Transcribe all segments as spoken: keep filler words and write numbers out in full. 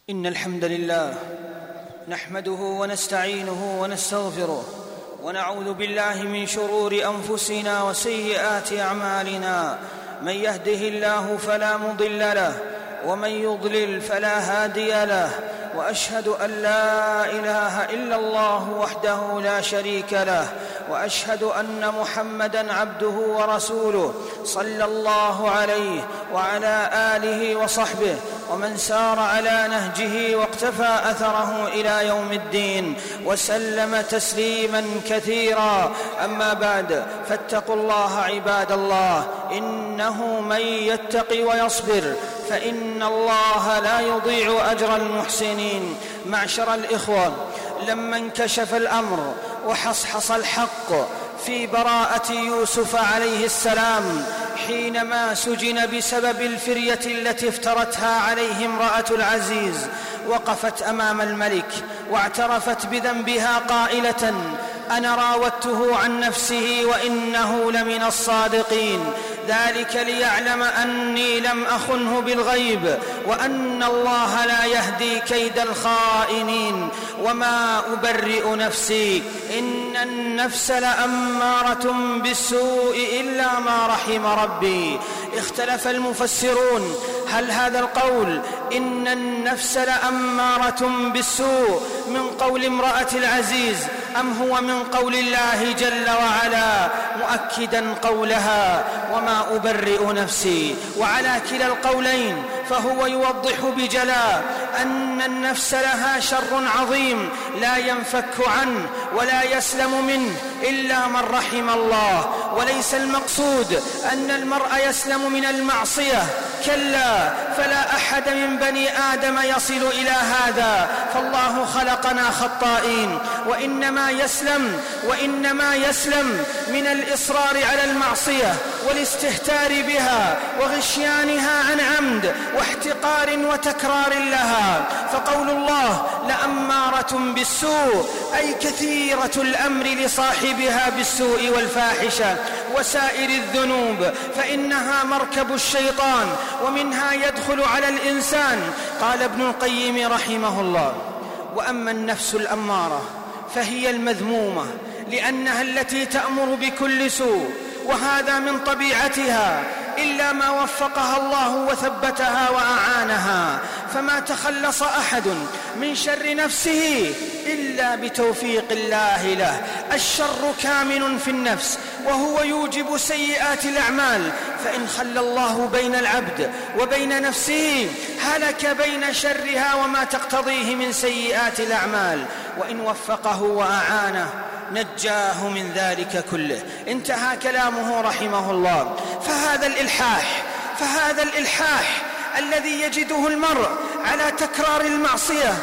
إن الحمد لله نحمده ونستعينه ونستغفره ونعوذ بالله من شرور أنفسنا وسيئات أعمالنا. من يهده الله فلا مضل له ومن يضلل فلا هادي له، وأشهد أن لا إله إلا الله وحده لا شريك له، وأشهد أن محمدًا عبده ورسوله صلى الله عليه وعلى آله وصحبه ومن سار على نهجه واقتفى أثره إلى يوم الدين وسلم تسليماً كثيراً. أما بعد، فاتقوا الله عباد الله، إنه من يتق ويصبر فإن الله لا يضيع أجر المحسنين. معشر الإخوة، لما انكشف الأمر وحصحص الحق في براءة يوسف عليه السلام حينما سجن بسبب الفرية التي افترتها عليه امرأة العزيز، وقفت أمام الملك واعترفت بذنبها قائلة: أنا راودته عن نفسه وإنه لمن الصادقين، ذلك ليعلم أني لم أخنه بالغيب وأن الله لا يهدي كيد الخائنين، وما أبرئ نفسي إن النفس لأمارة بالسوء إلا ما رحم ربي. اختلف المفسرون، هل هذا القول إن النفس لأمارة بالسوء من قول امرأة العزيز أم هو من قول الله جل وعلا مؤكدا قولها: وما أبرئ نفسي؟ وعلى كلا القولين فهو يوضح بجلاء أن النفس لها شر عظيم لا ينفك عنه ولا يسلم منه إلا من رحم الله. وليس المقصود أن المرء يسلم من المعصية، كلا، فلا أحد من بني آدم يصل إلى هذا، فالله خلقنا خطائين، وإنما يسلم وإنما يسلم من الإصرار على المعصية والاستهتار بها وغشيانها عن عمد واحتقار وتكرار لها. فقول الله لأمارة بالسوء أي كثيرة الأمر لصاحبها بالسوء والفاحشة وسائر الذنوب، فإنها مركب الشيطان ومنها يدخل على الإنسان. قال ابن القيم رحمه الله: وأما النفس الأمارة فهي المذمومة، لأنها التي تأمر بكل سوء، وهذا من طبيعتها إلا ما وفقها الله وثبتها وأعانها، فما تخلص أحد من شر نفسه إلا بتوفيق الله له. الشر كامن في النفس وهو يوجب سيئات الأعمال، فإن خلى الله بين العبد وبين نفسه هلك بين شرها وما تقتضيه من سيئات الأعمال، وإن وفقه وأعانه نجاه من ذلك كله. انتهى كلامه رحمه الله. فهذا الإلحاح فهذا الإلحاح الذي يجده المرء على تكرار المعصية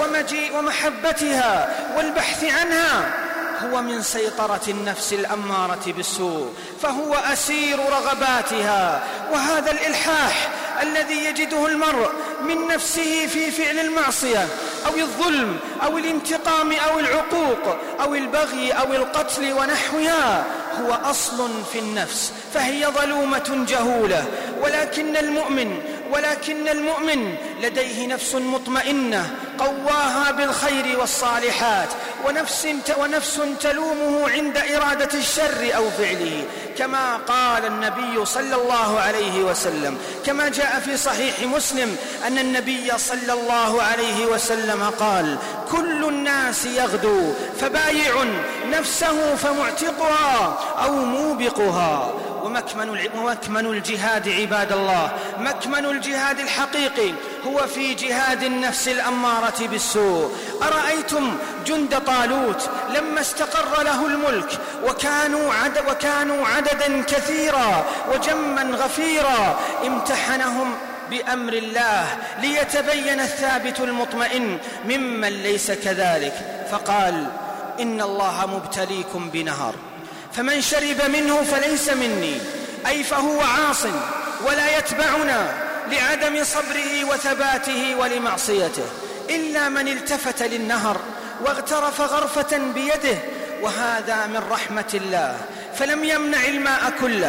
ومحبتها والبحث عنها هو من سيطرة النفس الأمارة بالسوء، فهو أسير رغباتها. وهذا الإلحاح الذي يجده المرء من نفسه في فعل المعصية أو الظلم أو الانتقام أو العقوق أو البغي أو القتل ونحوها هو أصل في النفس، فهي ظلومة جهولة. ولكن المؤمن ولكن المؤمن لديه نفس مطمئنة قواها بالخير والصالحات، ونفس, ونفس تلومه عند إرادة الشر أو فعله، كما قال النبي صلى الله عليه وسلم، كما جاء في صحيح مسلم أن النبي صلى الله عليه وسلم قال: كل الناس يغدو فبايع نفسه فمعتقها أو موبقها. ومكمن الجهاد عباد الله، مكمن الجهاد الحقيقي هو في جهاد النفس الأمارة بالسوء. أرأيتم جند طالوت لما استقر له الملك وكانوا, عدد وكانوا عددا كثيرا وجما غفيرا، امتحنهم بأمر الله ليتبين الثابت المطمئن ممن ليس كذلك، فقال: إن الله مبتليكم بنهر، فمن شرب منه فليس مني، أي فهو عاص ولا يتبعنا لعدم صبره وثباته ولمعصيته، إلا من التفت للنهر واغترف غرفة بيده، وهذا من رحمة الله، فلم يمنع الماء كله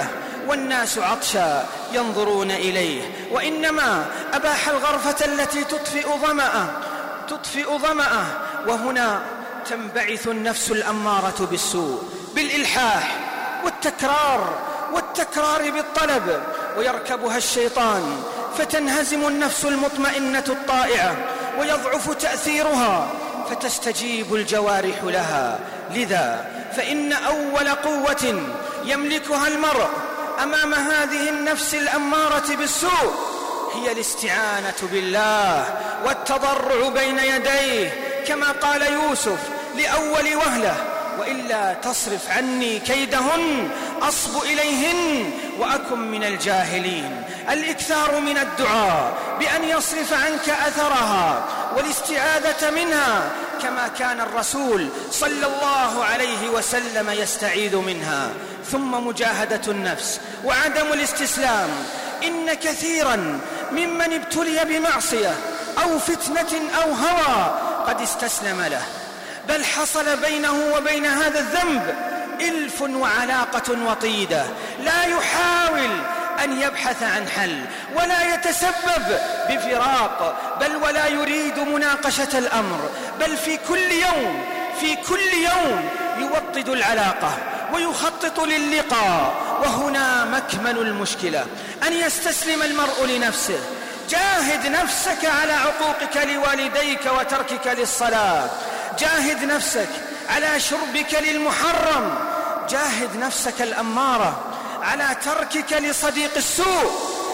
والناس عطشا ينظرون إليه، وإنما أباح الغرفة التي تطفئ ظمأه تطفئ ظمأه وهنا تنبعث النفس الأمارة بالسوء بالإلحاح والتكرار والتكرار بالطلب، ويركبها الشيطان فتنهزم النفس المطمئنة الطائعة ويضعف تأثيرها فتستجيب الجوارح لها. لذا فإن أول قوة يملكها المرء أمام هذه النفس الأمارة بالسوء هي الاستعانة بالله والتضرع بين يديه، كما قال يوسف لأول وهلة: وإلا تصرف عني كيدهن أصب إليهن وأكن من الجاهلين. الإكثار من الدعاء بأن يصرف عنك أثرها والاستعاذة منها، كما كان الرسول صلى الله عليه وسلم يستعيذ منها. ثم مجاهدة النفس وعدم الاستسلام. إن كثيرا ممن ابتلي بمعصية أو فتنة أو هوى قد استسلم له، بل حصل بينه وبين هذا الذنب إلف وعلاقة وطيدة، لا يحاول أن يبحث عن حل ولا يتسبب بفراق، بل ولا يريد مناقشة الأمر، بل في كل يوم في كل يوم يوطد العلاقة ويخطط للقاء. وهنا مكمن المشكلة، أن يستسلم المرء لنفسه. جاهد نفسك على عقوقك لوالديك وتركك للصلاة، جاهد نفسك على شربك للمحرم، جاهد نفسك الأمارة على تركك لصديق السوء،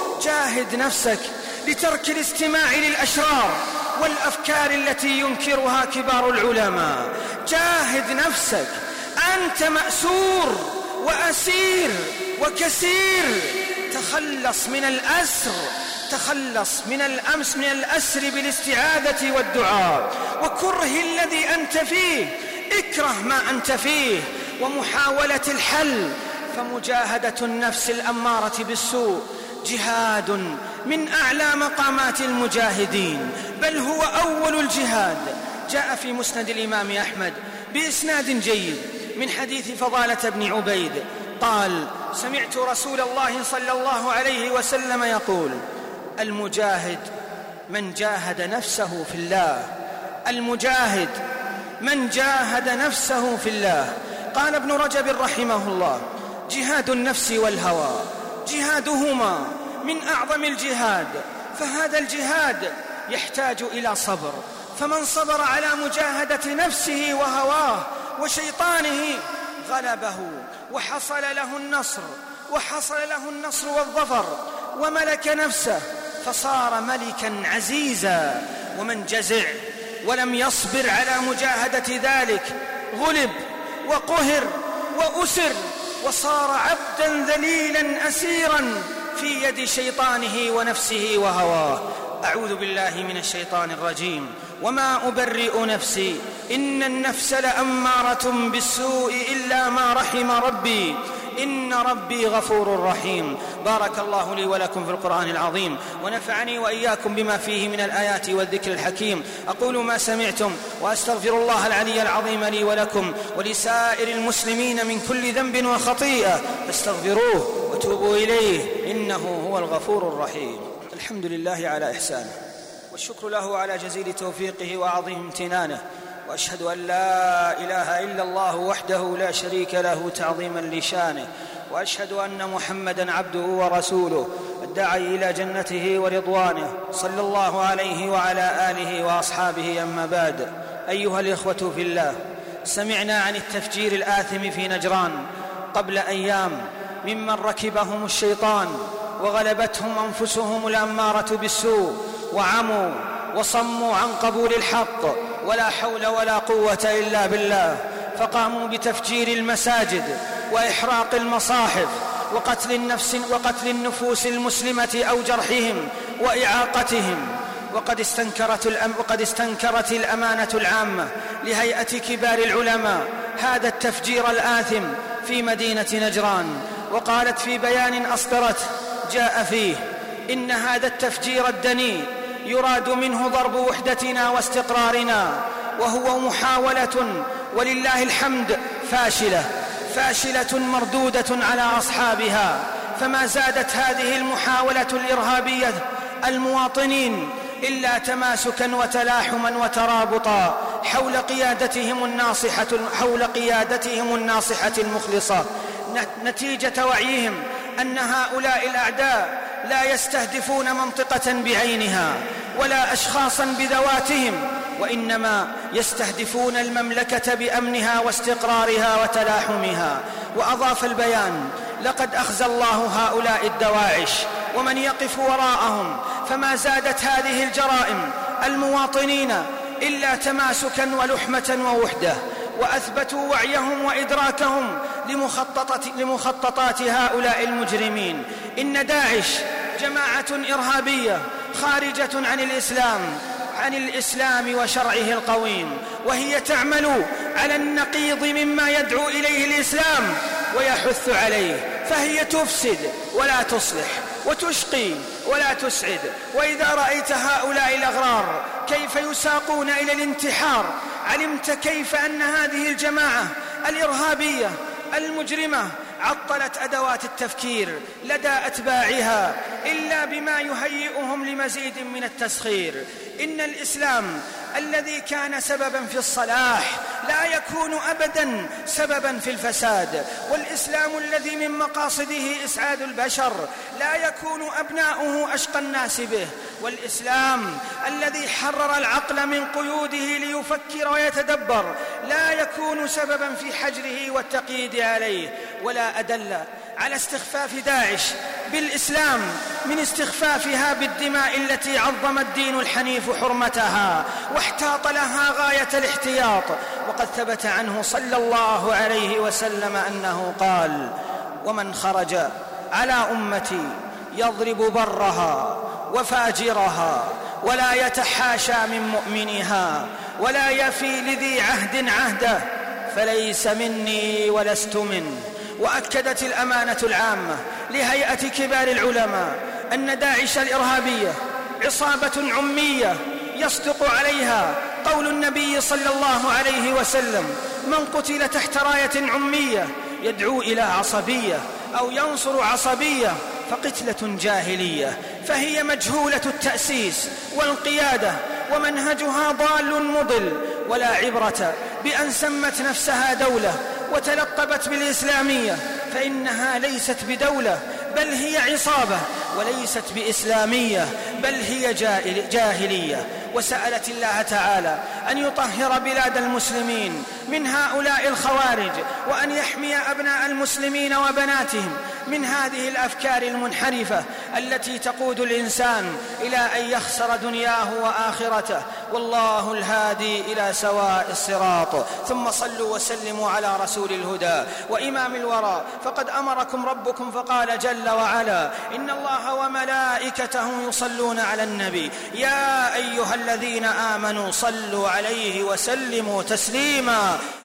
جاهد نفسك لترك الاستماع للأشرار والأفكار التي ينكرها كبار العلماء، جاهد نفسك. أنت مأسور وأسير وكسير، تخلص من الأسر تخلص من الأمس من الأسر بالاستعاذة والدعاء، وكره الذي أنت فيه، اكره ما أنت فيه، ومحاولة الحل. فمجاهدة النفس الأمارة بالسوء جهاد من أعلى مقامات المجاهدين، بل هو أول الجهاد. جاء في مسند الإمام أحمد بإسناد جيد من حديث فضالة بن عبيد قال: سمعت رسول الله صلى الله عليه وسلم يقول: المجاهد من جاهد نفسه في الله، المجاهد من جاهد نفسه في الله. قال ابن رجب رحمه الله: جهاد النفس والهوى جهادهما من أعظم الجهاد، فهذا الجهاد يحتاج إلى صبر، فمن صبر على مجاهدة نفسه وهواه وشيطانه غلبه وحصل له النصر وحصل له النصر والظفر، وملك نفسه فصار ملكا عزيزا. ومن جزع ولم يصبر على مجاهدة ذلك غلب وقهر وأسر وصار عبدا ذليلا أسيرا في يد شيطانه ونفسه وهواه. أعوذ بالله من الشيطان الرجيم. وما أبرئ نفسي إن النفس لأمارة بالسوء إلا ما رحم ربي إن ربي غفور رحيم. بارك الله لي ولكم في القرآن العظيم، ونفعني وإياكم بما فيه من الآيات والذكر الحكيم. أقول ما سمعتم وأستغفر الله العلي العظيم لي ولكم ولسائر المسلمين من كل ذنب وخطيئة، فاستغفروه وتوبوا إليه إنه هو الغفور الرحيم. الحمد لله على إحسانه، والشكر له على جزيل توفيقه وعظيم امتنانه، وأشهد أن لا إله إلا الله وحده لا شريك له تعظيما لشانه، وأشهد أن محمدًا عبده ورسوله الداعي إلى جنته ورضوانه، صلى الله عليه وعلى آله وأصحابه. أما بعد، أيها الإخوة في الله، سمعنا عن التفجير الآثم في نجران قبل أيام ممن ركبهم الشيطان وغلبتهم أنفسهم الأمارة بالسوء، وعموا وصموا عن قبول الحق، ولا حول ولا قوة إلا بالله، فقاموا بتفجير المساجد وإحراق المصاحف وقتل النفس وقتل النفوس المسلمة أو جرحهم وإعاقتهم. وقد استنكرت, الأم وقد استنكرت الأمانة العامة لهيئة كبار العلماء هذا التفجير الآثم في مدينة نجران، وقالت في بيان أصدرته جاء فيه: إن هذا التفجير الدنيء يراد منه ضرب وحدتنا واستقرارنا، وهو محاولة ولله الحمد فاشلة فاشلة مردودة على أصحابها، فما زادت هذه المحاولة الإرهابية المواطنين إلا تماسكا وتلاحما وترابطا حول قيادتهم الناصحة حول قيادتهم الناصحة المخلصة، نتيجة وعيهم أن هؤلاء الأعداء لا يستهدفون منطقة بعينها ولا أشخاصا بذواتهم، وإنما يستهدفون المملكة بأمنها واستقرارها وتلاحمها. وأضاف البيان: لقد أخزى الله هؤلاء الدواعش ومن يقف وراءهم، فما زادت هذه الجرائم المواطنين إلا تماسكا ولحمة ووحدة، وأثبتوا وعيهم وإدراكهم لمخططات هؤلاء المجرمين. إن داعش جماعة إرهابية خارجة عن الإسلام عن الإسلام وشرعه القويم، وهي تعمل على النقيض مما يدعو إليه الإسلام ويحث عليه، فهي تفسد ولا تصلح، وتشقي ولا تسعد. وإذا رأيت هؤلاء الأغرار كيف يساقون إلى الانتحار، علمت كيف أن هذه الجماعة الإرهابية المجرمة عطلت أدوات التفكير لدى أتباعها إلا بما يهيئهم لمزيد من التسخير. إن الإسلام الذي كان سببا في الصلاح لا يكون أبدا سببا في الفساد، والإسلام الذي من مقاصده إسعاد البشر لا يكون أبناؤه أشقى الناس به، والإسلام الذي حرر العقل من قيوده ليفكر ويتدبر لا يكون سببا في حجره والتقييد عليه. ولا أدل على استخفاف داعش بالإسلام من استخفافها بالدماء التي عظم الدين الحنيف حرمتها واحتاط لها غاية الاحتياط. وقد ثبت عنه صلى الله عليه وسلم أنه قال: ومن خرج على أمتي يضرب برها وفاجرها ولا يتحاشى من مؤمنها ولا يفي لذي عهد عهده فليس مني ولست منه. وأكدت الأمانة العامة لهيئة كبار العلماء أن داعش الإرهابية عصابة عمية يصدق عليها قول النبي صلى الله عليه وسلم: من قتل تحت راية عمية يدعو إلى عصبية أو ينصر عصبية فقتلة جاهلية. فهي مجهولة التأسيس والقيادة ومنهجها ضال مضل، ولا عبرة بأن سمت نفسها دولة وتلقبت بالإسلامية، فإنها ليست بدولة بل هي عصابة، وليست بإسلامية بل هي جاهلية. وسألت الله تعالى أن يطهر بلاد المسلمين من هؤلاء الخوارج، وأن يحمي أبناء المسلمين وبناتهم من هذه الأفكار المنحرفة التي تقود الإنسان إلى أن يخسر دنياه وآخرته، والله الهادي إلى سواء الصراط. ثم صلوا وسلموا على رسول الهدى وإمام الورى، فقد أمركم ربكم فقال جل وعلا: إن الله وملائكته يصلون على النبي يا أيها الذين آمنوا صلوا عليه وسلموا تسليما.